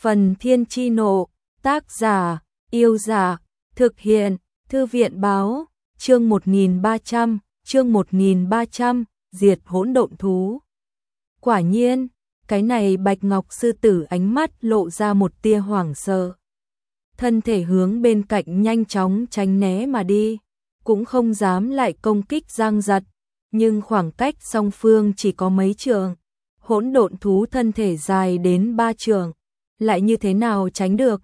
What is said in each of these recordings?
Phần Thiên Chi Nộ, tác giả, Yêu Giả, thực hiện, Thư viện Báo, chương 1300, diệt hỗn độn thú. Quả nhiên, cái này Bạch Ngọc sư tử ánh mắt lộ ra một tia hoảng sợ. Thân thể hướng bên cạnh nhanh chóng tránh né mà đi, cũng không dám lại công kích Giang Giật, nhưng khoảng cách song phương chỉ có mấy trượng. Hỗn độn thú thân thể dài đến 3 trượng, lại như thế nào tránh được?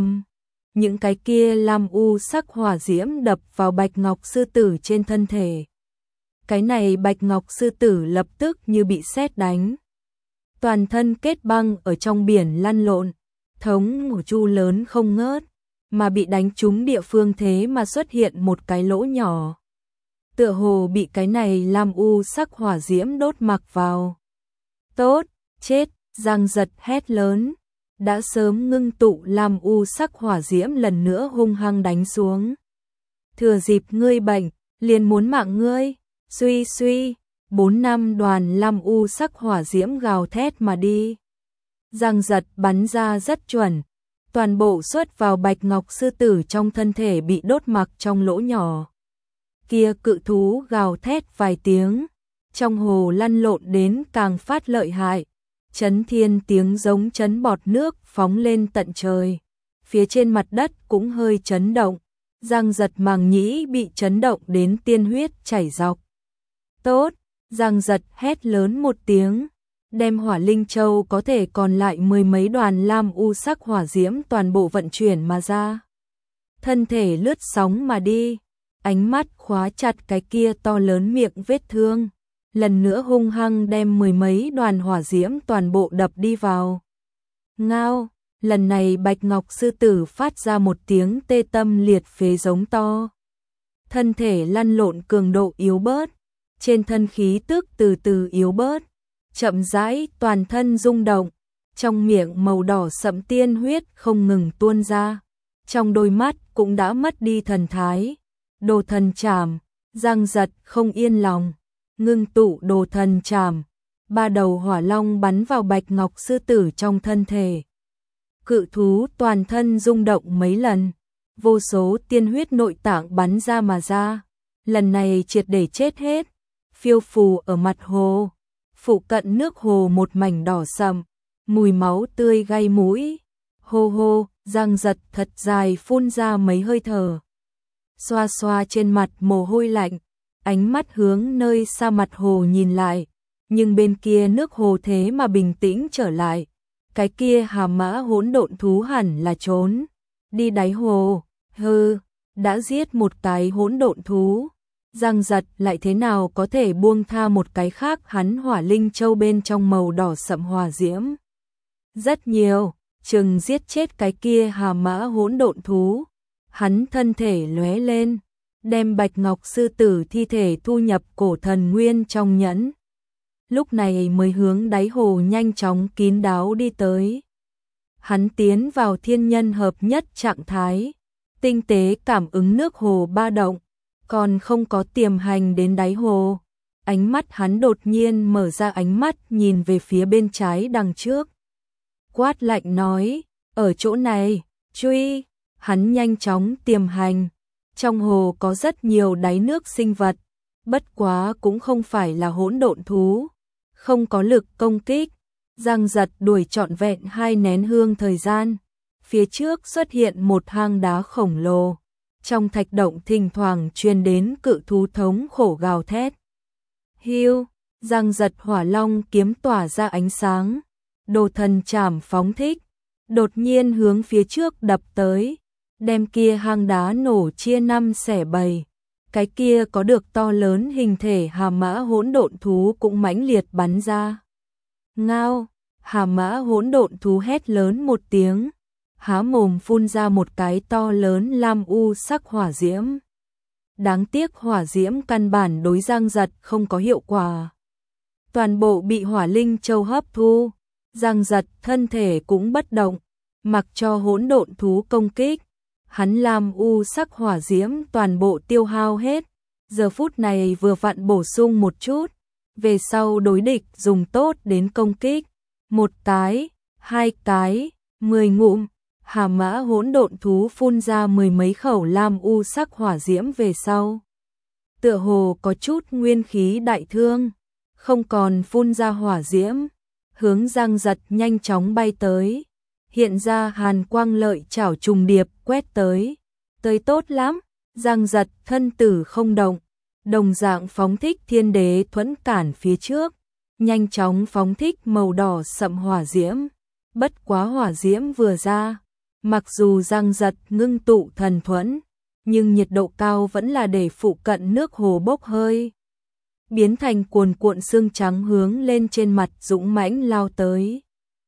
Những cái kia lam u sắc hỏa diễm đập vào Bạch Ngọc sư tử trên thân thể. Cái này Bạch Ngọc sư tử lập tức như bị sét đánh. Toàn thân kết băng ở trong biển lăn lộn, thống ngủ chu lớn không ngớt, mà bị đánh trúng địa phương thế mà xuất hiện một cái lỗ nhỏ. Tựa hồ bị cái này lam u sắc hỏa diễm đốt mặc vào. Tốt, chết, Giang Giật hét lớn. Đã sớm ngưng tụ lam u sắc hỏa diễm lần nữa hung hăng đánh xuống. Thừa dịp ngươi bệnh, liền muốn mạng ngươi, suy suy, 4-5 đoàn lam u sắc hỏa diễm gào thét mà đi. Giang Giật bắn ra rất chuẩn, toàn bộ xuất vào Bạch Ngọc sư tử trong thân thể bị đốt mặc trong lỗ nhỏ. Kia cự thú gào thét vài tiếng, trong hồ lăn lộn đến càng phát lợi hại. Chấn thiên tiếng giống chấn bọt nước phóng lên tận trời. Phía trên mặt đất cũng hơi chấn động. Giang Giật màng nhĩ bị chấn động đến tiên huyết chảy dọc. Tốt, Giang Giật hét lớn một tiếng. Đem hỏa linh châu có thể còn lại 10 mấy đoàn lam u sắc hỏa diễm toàn bộ vận chuyển mà ra. Thân thể lướt sóng mà đi. Ánh mắt khóa chặt cái kia to lớn miệng vết thương. Lần nữa hung hăng đem 10 mấy đoàn hỏa diễm toàn bộ đập đi vào. Ngao, lần này Bạch Ngọc sư tử phát ra một tiếng tê tâm liệt phế giống to. Thân thể lăn lộn cường độ yếu bớt, trên thân khí tức từ từ yếu bớt, chậm rãi toàn thân rung động, trong miệng màu đỏ sẫm tiên huyết không ngừng tuôn ra, trong đôi mắt cũng đã mất đi thần thái. Đồ thần trảm, Giang Giật không yên lòng. Ngưng tụ đồ thần trảm, 3 đầu hỏa long bắn vào Bạch Ngọc sư tử trong thân thể. Cự thú toàn thân rung động mấy lần, vô số tiên huyết nội tạng bắn ra mà ra, lần này triệt để chết hết. Phiêu phù ở mặt hồ, phụ cận nước hồ một mảnh đỏ sậm, mùi máu tươi gây mũi. Hô hô, Giang Giật thật dài phun ra mấy hơi thở. Xoa xoa trên mặt mồ hôi lạnh. Ánh mắt hướng nơi xa mặt hồ nhìn lại, nhưng bên kia nước hồ thế mà bình tĩnh trở lại. Cái kia hà mã hỗn độn thú hẳn là trốn đi đáy hồ. Hừ, đã giết một cái hỗn độn thú, Giang Giật lại thế nào có thể buông tha một cái khác? Hắn hỏa linh châu bên trong màu đỏ sậm hỏa diễm rất nhiều, chừng giết chết cái kia hà mã hỗn độn thú. Hắn thân thể lóe lên, đem Bạch Ngọc sư tử thi thể thu nhập cổ thần nguyên trong nhẫn. Lúc này mới hướng đáy hồ nhanh chóng kín đáo đi tới. Hắn tiến vào thiên nhân hợp nhất trạng thái, tinh tế cảm ứng nước hồ ba động, còn không có tiềm hành đến đáy hồ. Ánh mắt hắn đột nhiên mở ra, ánh mắt nhìn về phía bên trái đằng trước. Quát lạnh nói, ở chỗ này, truy. Hắn nhanh chóng tiềm hành. Trong hồ có rất nhiều đáy nước sinh vật, bất quá cũng không phải là hỗn độn thú, không có lực công kích. Giang Giật đuổi trọn vẹn 2 nén hương thời gian, phía trước xuất hiện một hang đá khổng lồ, trong thạch động thỉnh thoảng truyền đến cự thú thống khổ gào thét. Hiu, Giang Giật hỏa long kiếm tỏa ra ánh sáng, đồ thần trảm phóng thích, đột nhiên hướng phía trước đập tới. Đem kia hang đá nổ chia 5 xẻ 7. Cái kia có được to lớn hình thể hà mã hỗn độn thú cũng mãnh liệt bắn ra. Ngao, hà mã hỗn độn thú hét lớn một tiếng, há mồm phun ra một cái to lớn lam u sắc hỏa diễm. Đáng tiếc hỏa diễm căn bản đối Giang Giật không có hiệu quả. Toàn bộ bị hỏa linh châu hấp thu, Giang Giật thân thể cũng bất động, mặc cho hỗn độn thú công kích. Hắn lam u sắc hỏa diễm toàn bộ tiêu hao hết, giờ phút này vừa vặn bổ sung một chút, về sau đối địch dùng tốt đến công kích. 1 cái, 2 cái, 10 ngụm, Hà Mã hỗn độn thú phun ra mười mấy khẩu lam u sắc hỏa diễm về sau. Tựa hồ có chút nguyên khí đại thương, không còn phun ra hỏa diễm, hướng Giang Giật nhanh chóng bay tới. Hiện ra hàn quang lợi chảo trùng điệp quét tới. Tới tốt lắm, Giang Giật thân tử không động, đồng dạng phóng thích thiên đế thuẫn cản phía trước, nhanh chóng phóng thích màu đỏ sậm hỏa diễm. Bất quá hỏa diễm vừa ra, mặc dù Giang Giật ngưng tụ thần thuẫn, nhưng nhiệt độ cao vẫn là để phụ cận nước hồ bốc hơi, biến thành cuồn cuộn sương trắng hướng lên trên mặt dũng mãnh lao tới.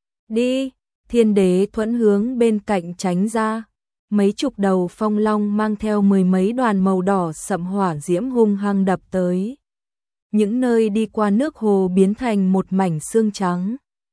Đi, thiên đế thuẫn hướng bên cạnh tránh ra, mấy chục đầu phong long mang theo mười mấy đoàn màu đỏ sậm hỏa diễm hung hăng đập tới. Những nơi đi qua nước hồ biến thành một mảnh sương trắng.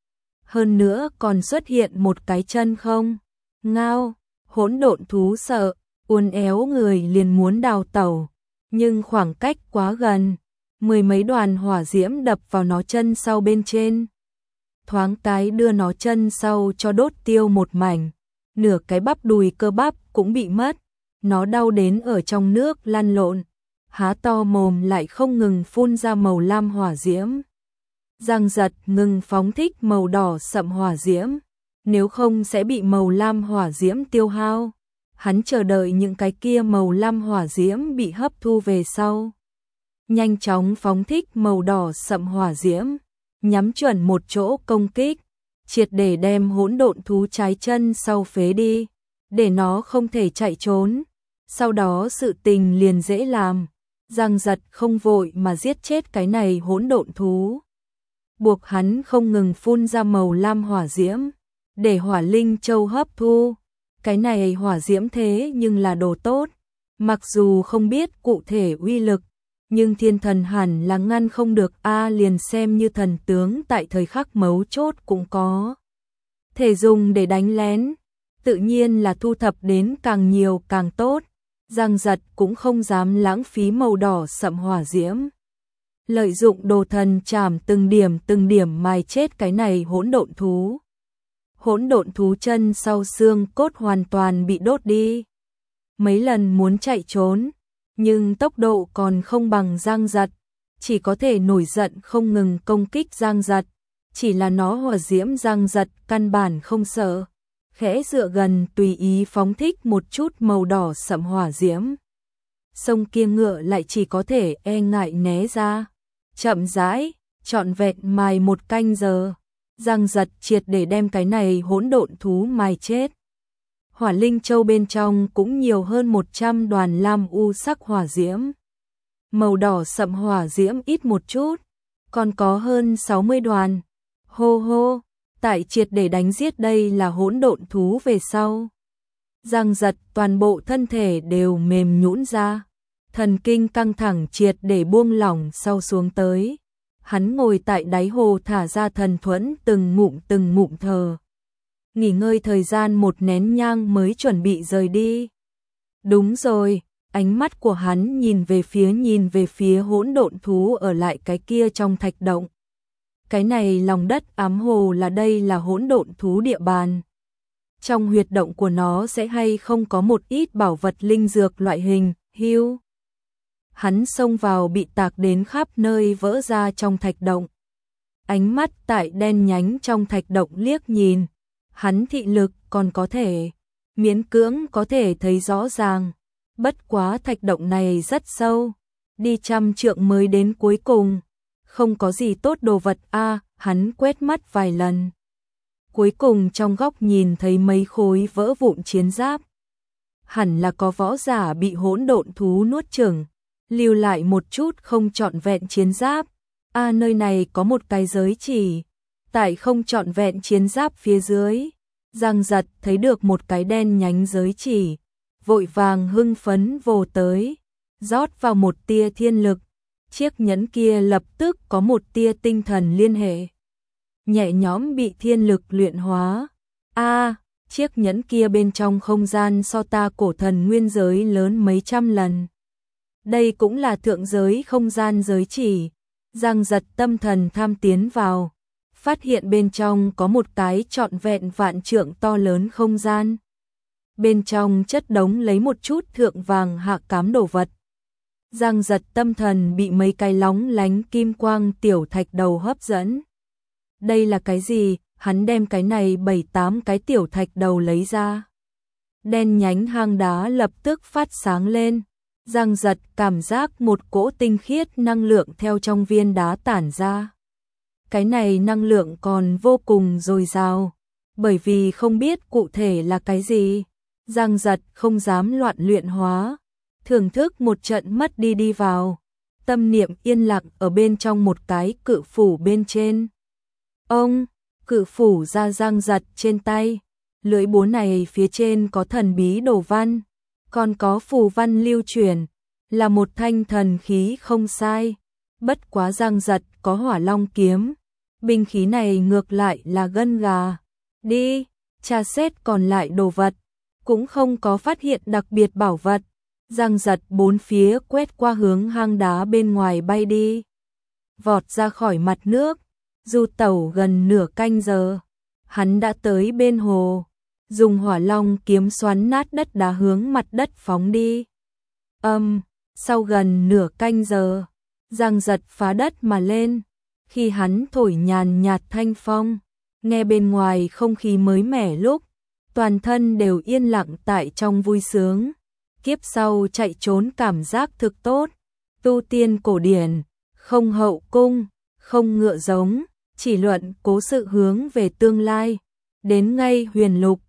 Hơn nữa còn xuất hiện một cái chân không. Ngao, hỗn độn thú sợ, uốn éo người liền muốn đào tẩu, nhưng khoảng cách quá gần, mười mấy đoàn hỏa diễm đập vào nó chân sau bên trên. Thoáng cái đưa nó chân sau cho đốt tiêu một mảnh, nửa cái bắp đùi cơ bắp cũng bị mất, nó đau đến ở trong nước lăn lộn, há to mồm lại không ngừng phun ra màu lam hỏa diễm. Giang Giật ngừng phóng thích màu đỏ sậm hỏa diễm, nếu không sẽ bị màu lam hỏa diễm tiêu hao. Hắn chờ đợi những cái kia màu lam hỏa diễm bị hấp thu về sau. Nhanh chóng phóng thích màu đỏ sậm hỏa diễm, nhắm chuẩn một chỗ công kích, triệt để đem hỗn độn thú trái chân sau phế đi, để nó không thể chạy trốn. Sau đó sự tình liền dễ làm, Giang Giật không vội mà giết chết cái này hỗn độn thú, buộc hắn không ngừng phun ra màu lam hỏa diễm, để hỏa linh châu hấp thu. Cái này hỏa diễm thế nhưng là đồ tốt, mặc dù không biết cụ thể uy lực, nhưng thiên thần hẳn là ngăn không được liền xem như thần tướng tại thời khắc mấu chốt cũng có thể dùng để đánh lén, tự nhiên là thu thập đến càng nhiều càng tốt. Giang Giật cũng không dám lãng phí màu đỏ sậm hỏa diễm, lợi dụng đồ thần chảm từng điểm mài chết cái này hỗn độn thú. Hỗn độn thú chân sau xương cốt hoàn toàn bị đốt đi. Mấy lần muốn chạy trốn, nhưng tốc độ còn không bằng Giang Giật, chỉ có thể nổi giận không ngừng công kích Giang Giật. Chỉ là nó hỏa diễm Giang Giật căn bản không sợ, khẽ dựa gần tùy ý phóng thích một chút màu đỏ sậm hỏa diễm. Sông kia ngựa lại chỉ có thể e ngại né ra. Chậm rãi, trọn vẹn mài một canh giờ. Giang Giật triệt để đem cái này hỗn độn thú mài chết. Hỏa linh châu bên trong cũng nhiều hơn 100 đoàn lam u sắc hỏa diễm. Màu đỏ sậm hỏa diễm ít một chút, còn có hơn 60 đoàn. Hô hô, tại triệt để đánh giết đây là hỗn độn thú về sau. Giang Giật toàn bộ thân thể đều mềm nhũn ra, thần kinh căng thẳng triệt để buông lỏng sau xuống tới. Hắn ngồi tại đáy hồ thả ra thần thuẫn từng ngụm thở. Nghỉ ngơi thời gian một nén nhang mới chuẩn bị rời đi. Đúng rồi, ánh mắt của hắn nhìn về phía hỗn độn thú ở lại cái kia trong thạch động. Cái này lòng đất ám hồ là đây là hỗn độn thú địa bàn. Trong huyệt động của nó sẽ hay không có một ít bảo vật linh dược loại hình, hưu. Hắn xông vào bị tạc đến khắp nơi vỡ ra trong thạch động. Ánh mắt tại đen nhánh trong thạch động liếc nhìn, hắn thị lực còn có thể, miễn cưỡng có thể thấy rõ ràng. Bất quá thạch động này rất sâu, đi trăm trượng mới đến cuối cùng. Không có gì tốt đồ vật hắn quét mắt vài lần. Cuối cùng trong góc nhìn thấy mấy khối vỡ vụn chiến giáp. Hẳn là có võ giả bị hỗn độn thú nuốt chửng, lưu lại một chút không trọn vẹn chiến giáp. Nơi này có một cái giới chỉ. Tại không trọn vẹn chiến giáp phía dưới, Giang Giật thấy được một cái đen nhánh giới chỉ, vội vàng hưng phấn vồ tới, rót vào một tia thiên lực. Chiếc nhẫn kia lập tức có một tia tinh thần liên hệ, nhẹ nhõm bị thiên lực luyện hóa. Chiếc nhẫn kia bên trong không gian so ta cổ thần nguyên giới lớn mấy trăm lần. Đây cũng là thượng giới không gian giới chỉ. Giang Giật tâm thần tham tiến vào, phát hiện bên trong có một cái trọn vẹn vạn trượng to lớn không gian. Bên trong chất đống lấy một chút thượng vàng hạ cám đồ vật. Giang Giật tâm thần bị mấy cái lóng lánh kim quang tiểu thạch đầu hấp dẫn. Đây là cái gì? Hắn đem cái này 7-8 cái tiểu thạch đầu lấy ra. Đen nhánh hang đá lập tức phát sáng lên. Giang Giật cảm giác một cỗ tinh khiết năng lượng theo trong viên đá tản ra. Cái này năng lượng còn vô cùng dồi dào, bởi vì không biết cụ thể là cái gì. Giang Giật không dám loạn luyện hóa, thưởng thức một trận mất đi vào. Tâm niệm yên lặng ở bên trong một cái cự phủ bên trên. Ông, cự phủ ra Giang Giật trên tay. Lưỡi búa này phía trên có thần bí đồ văn, còn có phù văn lưu truyền, là một thanh thần khí không sai. Bất quá Giang Giật có Hỏa Long kiếm, binh khí này ngược lại là gân gà. Đi, tra xét còn lại đồ vật, cũng không có phát hiện đặc biệt bảo vật. Giang Giật bốn phía quét qua hướng hang đá bên ngoài bay đi. Vọt ra khỏi mặt nước, du tẩu gần nửa canh giờ. Hắn đã tới bên hồ, dùng Hỏa Long kiếm xoắn nát đất đá hướng mặt đất phóng đi. Sau gần nửa canh giờ, Giang Giật phá đất mà lên. Khi hắn thổi nhàn nhạt thanh phong, nghe bên ngoài không khí mới mẻ lúc, toàn thân đều yên lặng tại trong vui sướng. Kiếp sau chạy trốn cảm giác thực tốt, tu tiên cổ điển, không hậu cung, không ngựa giống, chỉ luận cố sự hướng về tương lai, đến ngay huyền lục,